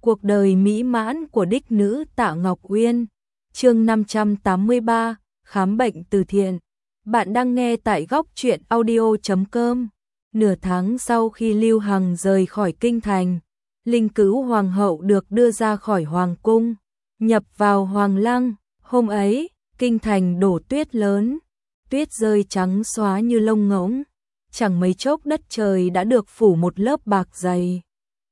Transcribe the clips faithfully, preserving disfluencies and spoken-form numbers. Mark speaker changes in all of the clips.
Speaker 1: Cuộc đời mỹ mãn của đích nữ Tạ Ngọc Uyên. Chương năm trăm tám mươi ba, khám bệnh từ thiện. Bạn đang nghe tại góc truyện audio chấm com. Nửa tháng sau khi Lưu Hằng rời khỏi kinh thành, Linh Cữu hoàng hậu được đưa ra khỏi hoàng cung, nhập vào hoàng lăng. Hôm ấy, kinh thành đổ tuyết lớn, tuyết rơi trắng xóa như lông ngỗng, chẳng mấy chốc đất trời đã được phủ một lớp bạc dày.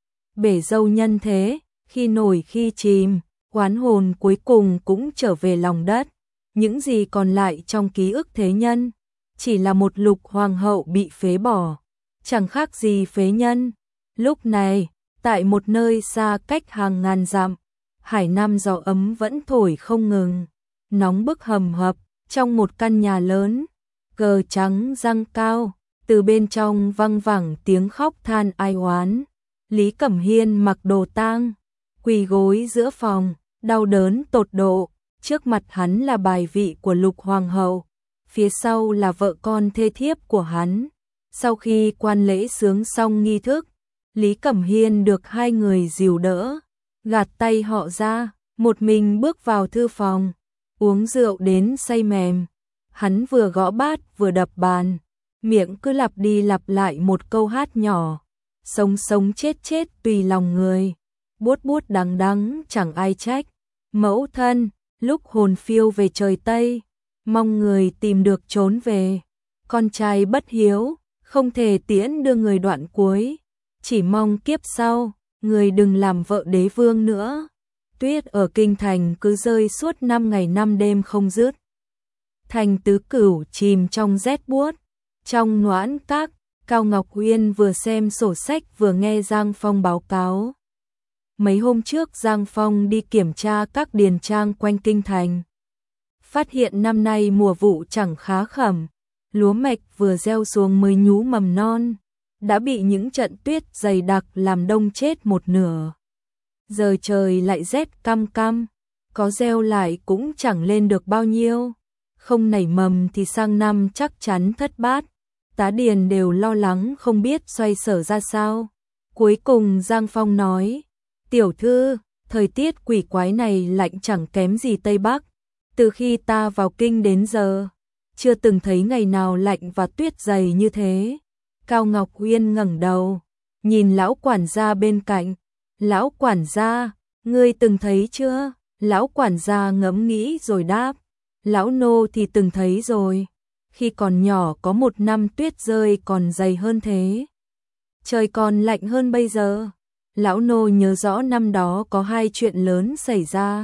Speaker 1: Bể dâu nhân thế, khi nổi khi chìm, oán hồn cuối cùng cũng trở về lòng đất. Những gì còn lại trong ký ức thế nhân chỉ là một Lục hoàng hậu bị phế bỏ, chẳng khác gì phế nhân. Lúc này, tại một nơi xa cách hàng ngàn dặm, hải nam gió ấm vẫn thổi không ngừng, nóng bức hầm hập. Trong một căn nhà lớn, cờ trắng răng cao, từ bên trong văng vẳng tiếng khóc than ai oán. Lý Cẩm Hiên mặc đồ tang, quỳ gối giữa phòng, đau đớn tột độ. Trước mặt hắn là bài vị của Lục hoàng hậu, phía sau là vợ con thê thiếp của hắn. Sau khi quan lễ sướng xong nghi thức, Lý Cẩm Hiên được hai người dìu đỡ, gạt tay họ ra, một mình bước vào thư phòng, uống rượu đến say mềm. Hắn vừa gõ bát vừa đập bàn, miệng cứ lặp đi lặp lại một câu hát nhỏ: sống sống chết chết tùy lòng người, buốt buốt đắng đắng chẳng ai trách. Mẫu thân, lúc hồn phiêu về trời Tây, mong người tìm được trốn về. Con trai bất hiếu, không thể tiễn đưa người đoạn cuối, chỉ mong kiếp sau, người đừng làm vợ đế vương nữa. Tuyết ở kinh thành cứ rơi suốt năm ngày năm đêm không dứt. Thành Tứ Cửu chìm trong rét buốt. Trong Noãn Các, Cao Ngọc Uyên vừa xem sổ sách vừa nghe Giang Phong báo cáo. Mấy hôm trước Giang Phong đi kiểm tra các điền trang quanh kinh thành, phát hiện năm nay mùa vụ chẳng khá khẩm, lúa mạch vừa gieo xuống mới nhú mầm non, đã bị những trận tuyết dày đặc làm đông chết một nửa. Giờ trời lại rét căm căm, có gieo lại cũng chẳng lên được bao nhiêu, không nảy mầm thì sang năm chắc chắn thất bát. Tá điền đều lo lắng không biết xoay sở ra sao. Cuối cùng Giang Phong nói: tiểu thư, thời tiết quỷ quái này lạnh chẳng kém gì Tây Bắc. Từ khi ta vào kinh đến giờ, chưa từng thấy ngày nào lạnh và tuyết dày như thế. Cao Ngọc Uyên ngẩng đầu, nhìn lão quản gia bên cạnh. Lão quản gia, ngươi từng thấy chưa? Lão quản gia ngẫm nghĩ rồi đáp: lão nô thì từng thấy rồi. Khi còn nhỏ có một năm tuyết rơi còn dày hơn thế, trời còn lạnh hơn bây giờ. Lão nô nhớ rõ năm đó có hai chuyện lớn xảy ra.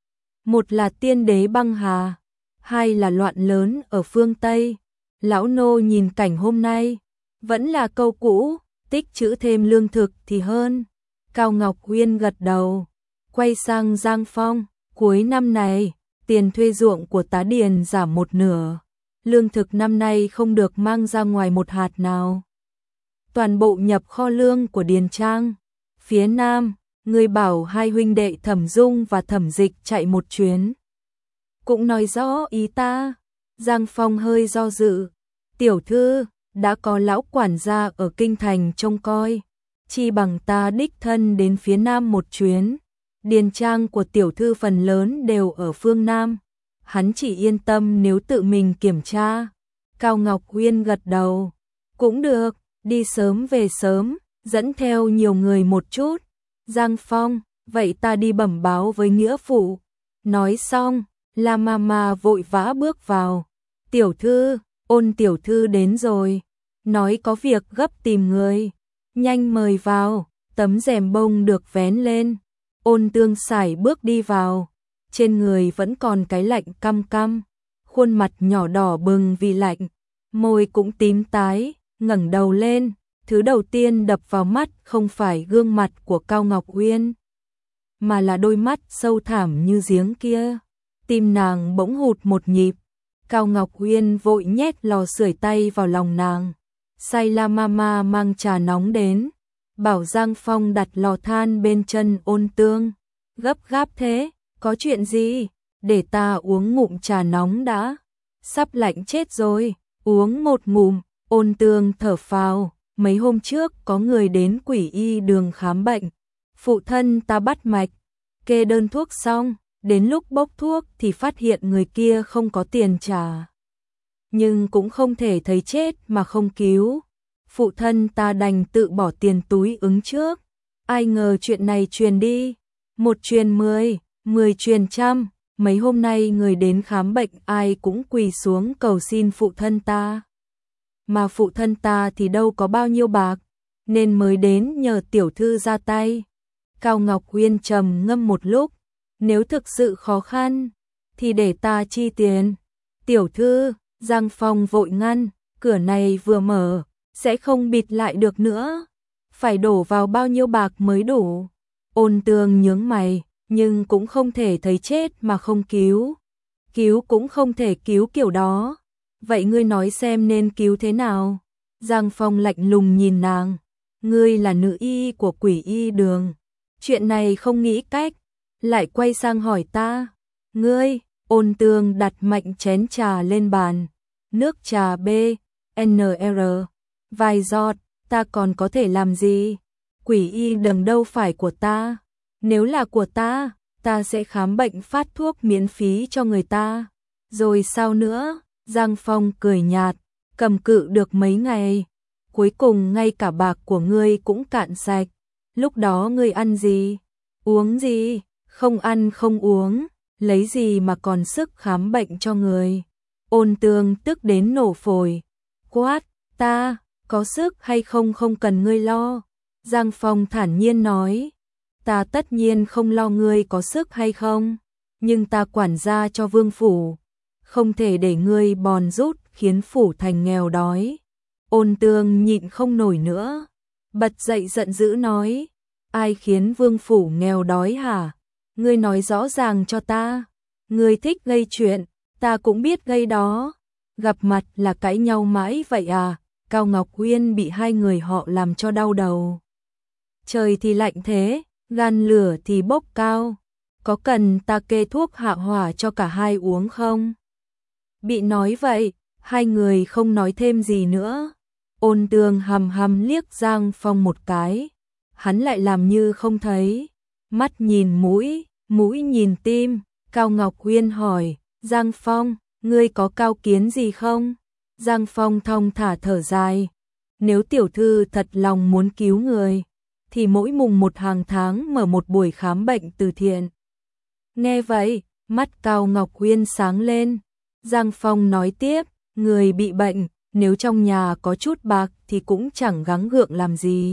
Speaker 1: Một là tiên đế băng hà, hai là loạn lớn ở phương Tây. Lão nô nhìn cảnh hôm nay, vẫn là câu cũ, tích trữ thêm lương thực thì hơn. Cao Ngọc Uyên gật đầu, quay sang Giang Phong: cuối năm này, tiền thuê ruộng của tá điền giảm một nửa. Lương thực năm nay không được mang ra ngoài một hạt nào, toàn bộ nhập kho lương của điền trang. Phía Nam, người bảo hai huynh đệ Thẩm Dung và Thẩm Dịch chạy một chuyến, cũng nói rõ ý ta. Giang Phong hơi do dự: tiểu thư, đã có lão quản gia ở kinh thành trông coi, chi bằng ta đích thân đến phía Nam một chuyến. Điền trang của tiểu thư phần lớn đều ở phương Nam, hắn chỉ yên tâm nếu tự mình kiểm tra. Cao Ngọc Uyên gật đầu: cũng được, đi sớm về sớm, dẫn theo nhiều người một chút. Giang Phong: vậy ta đi bẩm báo với nghĩa phụ. Nói xong, La Mama vội vã bước vào: tiểu thư, Ôn tiểu thư đến rồi, nói có việc gấp tìm người, nhanh mời vào. Tấm rèm bông được vén lên, Ôn Tương Sải bước đi vào, trên người vẫn còn cái lạnh căm căm, khuôn mặt nhỏ đỏ bừng vì lạnh, môi cũng tím tái, ngẩng đầu lên, thứ đầu tiên đập vào mắt không phải gương mặt của Cao Ngọc Uyên, mà là đôi mắt sâu thẳm như giếng kia. Tim nàng bỗng hụt một nhịp. Cao Ngọc Uyên vội nhét lò sưởi tay vào lòng nàng, sai La Mama mang trà nóng đến, bảo Giang Phong đặt lò than bên chân Ôn Tương. Gấp gáp thế, có chuyện gì? Để ta uống ngụm trà nóng đã, sắp lạnh chết rồi. Uống một ngụm. Ôn Tương thở phào, mấy hôm trước có người đến Quỷ Y đường khám bệnh, Phụ thân ta bắt mạch, kê đơn thuốc xong, đến lúc bốc thuốc thì phát hiện người kia không có tiền trả. Nhưng cũng không thể thấy chết mà không cứu. Phụ thân ta đành tự bỏ tiền túi ứng trước. Ai ngờ chuyện này truyền đi, một truyền mười, mười truyền trăm. Mấy hôm nay người đến khám bệnh ai cũng quỳ xuống cầu xin phụ thân ta. Mà phụ thân ta thì đâu có bao nhiêu bạc, nên mới đến nhờ tiểu thư ra tay. Cao Ngọc Uyên trầm ngâm một lúc, nếu thực sự khó khăn, thì để ta chi tiền. Tiểu thư, Giang Phong vội ngăn, cửa này vừa mở, sẽ không bịt lại được nữa. Phải đổ vào bao nhiêu bạc mới đủ. Ôn Tường nhướng mày, nhưng cũng không thể thấy chết mà không cứu. Cứu cũng không thể cứu kiểu đó. Vậy ngươi nói xem nên cứu thế nào? Giang Phong lạnh lùng nhìn nàng. Ngươi là nữ y của Quỷ Y Đường. Chuyện này không nghĩ cách. Lại quay sang hỏi ta. Ngươi, Ôn Tường đặt mạnh chén trà lên bàn. Nước trà B, N R. Vài giọt, ta còn có thể làm gì? Quỷ Y Đường đâu phải của ta. Nếu là của ta, ta sẽ khám bệnh phát thuốc miễn phí cho người ta. Rồi sao nữa? Giang Phong cười nhạt, cầm cự được mấy ngày. Cuối cùng ngay cả bạc của ngươi cũng cạn sạch. Lúc đó ngươi ăn gì? Uống gì? Không ăn không uống, lấy gì mà còn sức khám bệnh cho người? Ôn Tường tức đến nổ phổi. Quát, ta, có sức hay không không cần ngươi lo. Giang Phong thản nhiên nói. Ta tất nhiên không lo ngươi có sức hay không, nhưng ta quản gia cho vương phủ, không thể để ngươi bòn rút khiến phủ thành nghèo đói. Ôn Tường nhịn không nổi nữa, bật dậy giận dữ nói, ai khiến vương phủ nghèo đói hả? Ngươi nói rõ ràng cho ta, ngươi thích gây chuyện, ta cũng biết gây đó. Gặp mặt là cãi nhau mãi vậy à? Cao Ngọc Uyên bị hai người họ làm cho đau đầu. Trời thì lạnh thế, gan lửa thì bốc cao, có cần ta kê thuốc hạ hỏa cho cả hai uống không? Bị nói vậy, hai người không nói thêm gì nữa. Ôn Tường hầm hầm liếc Giang Phong một cái, hắn lại làm như không thấy, mắt nhìn mũi, mũi nhìn tim. Cao Ngọc Uyên hỏi, Giang Phong, ngươi có cao kiến gì không? Giang Phong thong thả thở dài, nếu tiểu thư thật lòng muốn cứu người, thì mỗi mùng một hàng tháng mở một buổi khám bệnh từ thiện. Nghe vậy, mắt Cao Ngọc Uyên sáng lên. Giang Phong nói tiếp, người bị bệnh, nếu trong nhà có chút bạc thì cũng chẳng gắng gượng làm gì.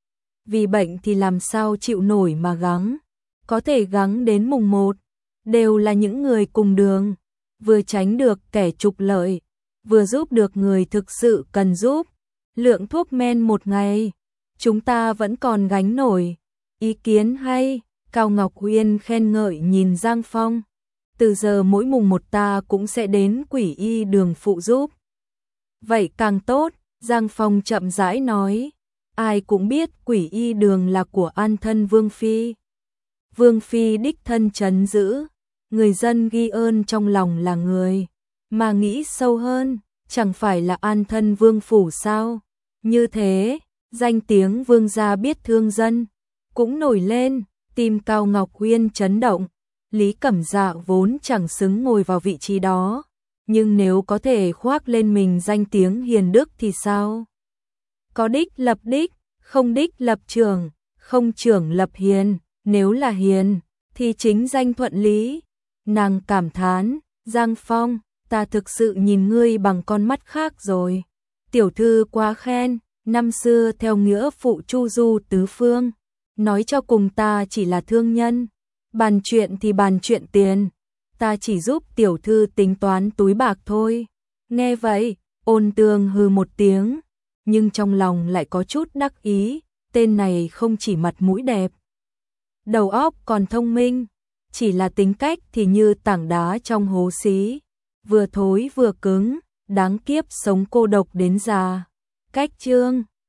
Speaker 1: Vì bệnh thì làm sao chịu nổi mà gắng. Có thể gắng đến mùng một, đều là những người cùng đường, vừa tránh được kẻ trục lợi, vừa giúp được người thực sự cần giúp. Lượng thuốc men một ngày, chúng ta vẫn còn gánh nổi. Ý kiến hay. Cao Ngọc Uyên khen ngợi nhìn Giang Phong. Từ giờ mỗi mùng một ta cũng sẽ đến Quỷ Y Đường phụ giúp. Vậy càng tốt, Giang Phong chậm rãi nói. Ai cũng biết Quỷ Y Đường là của an thân Vương Phi. Vương Phi đích thân trấn giữ, người dân ghi ơn trong lòng là người. Mà nghĩ sâu hơn, chẳng phải là an thân Vương Phủ sao? Như thế, danh tiếng Vương gia biết thương dân, cũng nổi lên. Tim Cao Ngọc Uyên chấn động. Lý Cẩm Dạ vốn chẳng xứng ngồi vào vị trí đó, nhưng nếu có thể khoác lên mình danh tiếng hiền đức thì sao? Có đích lập đích, không đích lập trưởng, không trưởng lập hiền, nếu là hiền thì chính danh thuận lý. Nàng cảm thán, Giang Phong, ta thực sự nhìn ngươi bằng con mắt khác rồi. Tiểu thư quá khen, năm xưa theo nghĩa phụ chu du tứ phương, nói cho cùng ta chỉ là thương nhân, bàn chuyện thì bàn chuyện tiền, ta chỉ giúp tiểu thư tính toán túi bạc thôi. Nghe vậy, Ôn Tường hừ một tiếng, nhưng trong lòng lại có chút đắc ý, tên này không chỉ mặt mũi đẹp, đầu óc còn thông minh, chỉ là tính cách thì như tảng đá trong hố xí, vừa thối vừa cứng, đáng kiếp sống cô độc đến già. Cách chương